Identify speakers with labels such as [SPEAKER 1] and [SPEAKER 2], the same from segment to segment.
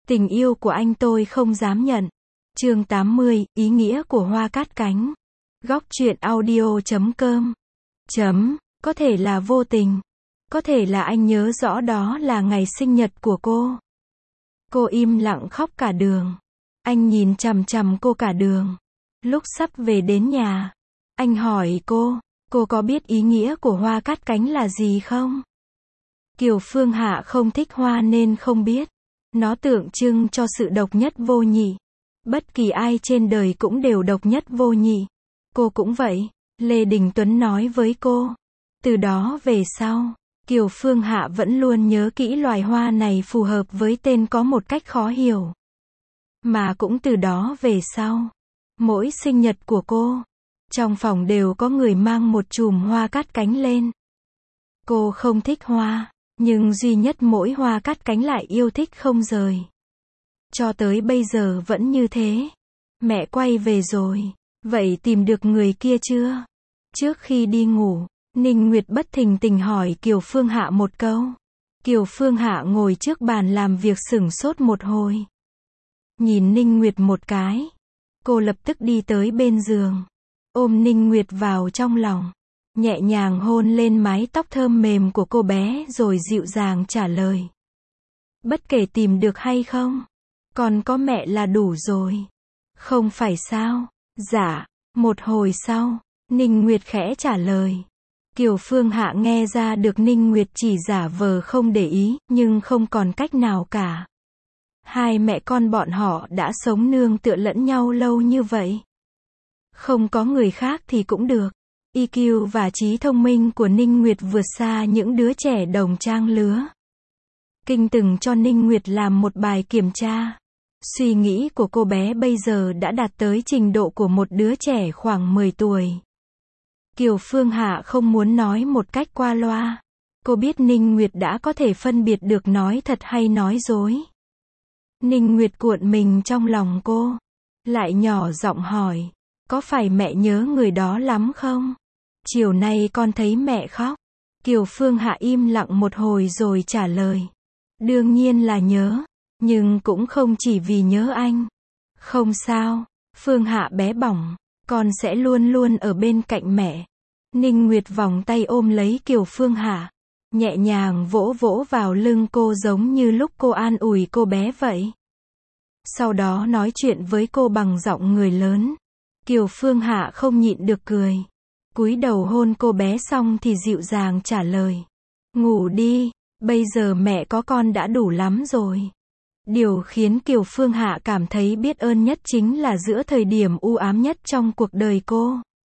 [SPEAKER 1] Tình yêu của anh tôi không dám nhận. Chương 80, ý nghĩa của hoa cát cánh. Góc truyện audio.com. Có thể là vô tình. Có thể là anh nhớ rõ đó là ngày sinh nhật của cô. Cô im lặng khóc cả đường. Anh nhìn chằm chằm cô cả đường. Lúc sắp về đến nhà, anh hỏi cô có biết ý nghĩa của hoa cát cánh là gì không? Kiều Phương Hạ không thích hoa nên không biết. Nó tượng trưng cho sự độc nhất vô nhị. Bất kỳ ai trên đời cũng đều độc nhất vô nhị. Cô cũng vậy, Lê Đình Tuấn nói với cô. Từ đó về sau, Kiều Phương Hạ vẫn luôn nhớ kỹ loài hoa này phù hợp với tên có một cách khó hiểu. Mà cũng từ đó về sau, mỗi sinh nhật của cô, trong phòng đều có người mang một chùm hoa cát cánh lên. Cô không thích hoa, nhưng duy nhất mỗi hoa cát cánh lại yêu thích không rời. Cho tới bây giờ vẫn như thế. Mẹ quay về rồi. Vậy tìm được người kia chưa? Trước khi đi ngủ, Ninh Nguyệt bất thình lình hỏi Kiều Phương Hạ một câu. Kiều Phương Hạ ngồi trước bàn làm việc sửng sốt một hồi. Nhìn Ninh Nguyệt một cái. Cô lập tức đi tới bên giường. Ôm Ninh Nguyệt vào trong lòng. Nhẹ nhàng hôn lên mái tóc thơm mềm của cô bé rồi dịu dàng trả lời. Bất kể tìm được hay không, còn có mẹ là đủ rồi. Không phải sao? Dạ. Một hồi sau, Ninh Nguyệt khẽ trả lời. Kiều Phương Hạ nghe ra được Ninh Nguyệt chỉ giả vờ không để ý, nhưng không còn cách nào cả. Hai mẹ con bọn họ đã sống nương tựa lẫn nhau lâu như vậy. Không có người khác thì cũng được. EQ và trí thông minh của Ninh Nguyệt vượt xa những đứa trẻ đồng trang lứa. Kinh từng cho Ninh Nguyệt làm một bài kiểm tra. Suy nghĩ của cô bé bây giờ đã đạt tới trình độ của một đứa trẻ khoảng 10 tuổi. Kiều Phương Hạ không muốn nói một cách qua loa. Cô biết Ninh Nguyệt đã có thể phân biệt được nói thật hay nói dối. Ninh Nguyệt cuộn mình trong lòng cô. Lại nhỏ giọng hỏi. Có phải mẹ nhớ người đó lắm không? Chiều nay con thấy mẹ khóc. Kiều Phương Hạ im lặng một hồi rồi trả lời. Đương nhiên là nhớ. Nhưng cũng không chỉ vì nhớ anh. Không sao. Phương Hạ bé bỏng. Con sẽ luôn luôn ở bên cạnh mẹ. Ninh Nguyệt vòng tay ôm lấy Kiều Phương Hạ. Nhẹ nhàng vỗ vỗ vào lưng cô giống như lúc cô an ủi cô bé vậy. Sau đó nói chuyện với cô bằng giọng người lớn. Kiều Phương Hạ không nhịn được cười. Cúi đầu hôn cô bé xong thì dịu dàng trả lời. Ngủ đi, bây giờ mẹ có con đã đủ lắm rồi. Điều khiến Kiều Phương Hạ cảm thấy biết ơn nhất chính là giữa thời điểm u ám nhất trong cuộc đời cô.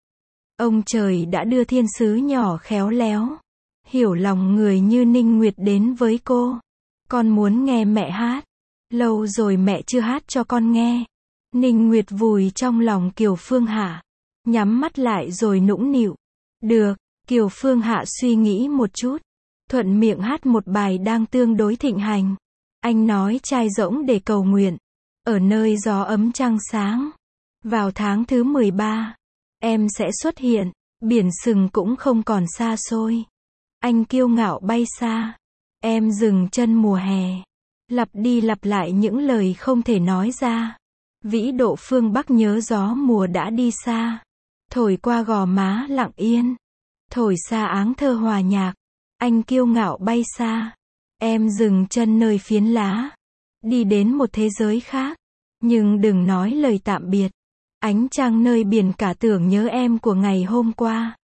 [SPEAKER 1] Ông trời đã đưa thiên sứ nhỏ khéo léo, hiểu lòng người như Ninh Nguyệt đến với cô. Con muốn nghe mẹ hát. Lâu rồi mẹ chưa hát cho con nghe. Ninh Nguyệt vùi trong lòng Kiều Phương Hạ. Nhắm mắt lại rồi nũng nịu. Được, Kiều Phương Hạ suy nghĩ một chút. Thuận miệng hát một bài đang tương đối thịnh hành. Anh nói trai rỗng để cầu nguyện. Ở nơi gió ấm trăng sáng. Vào tháng thứ 13. Em sẽ xuất hiện. Biển sừng cũng không còn xa xôi. Anh kiêu ngạo bay xa. Em dừng chân mùa hè. Lặp đi lặp lại những lời không thể nói ra. Vĩ độ phương Bắc nhớ gió mùa đã đi xa. Thổi qua gò má lặng yên. Thổi xa áng thơ hòa nhạc. Anh kiêu ngạo bay xa. Em dừng chân nơi phiến lá. Đi đến một thế giới khác. Nhưng đừng nói lời tạm biệt. Ánh trăng nơi biển cả tưởng nhớ em của ngày hôm qua.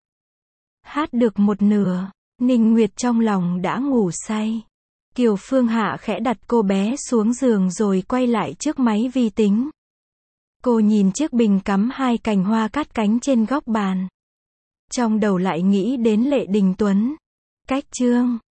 [SPEAKER 1] Hát được một nửa. Ninh Nguyệt trong lòng đã ngủ say. Kiều Phương Hạ khẽ đặt cô bé xuống giường rồi quay lại trước máy vi tính. Cô nhìn chiếc bình cắm hai cành hoa cát cánh trên góc bàn. Trong đầu lại nghĩ đến Lê Đình Tuấn. Cách chương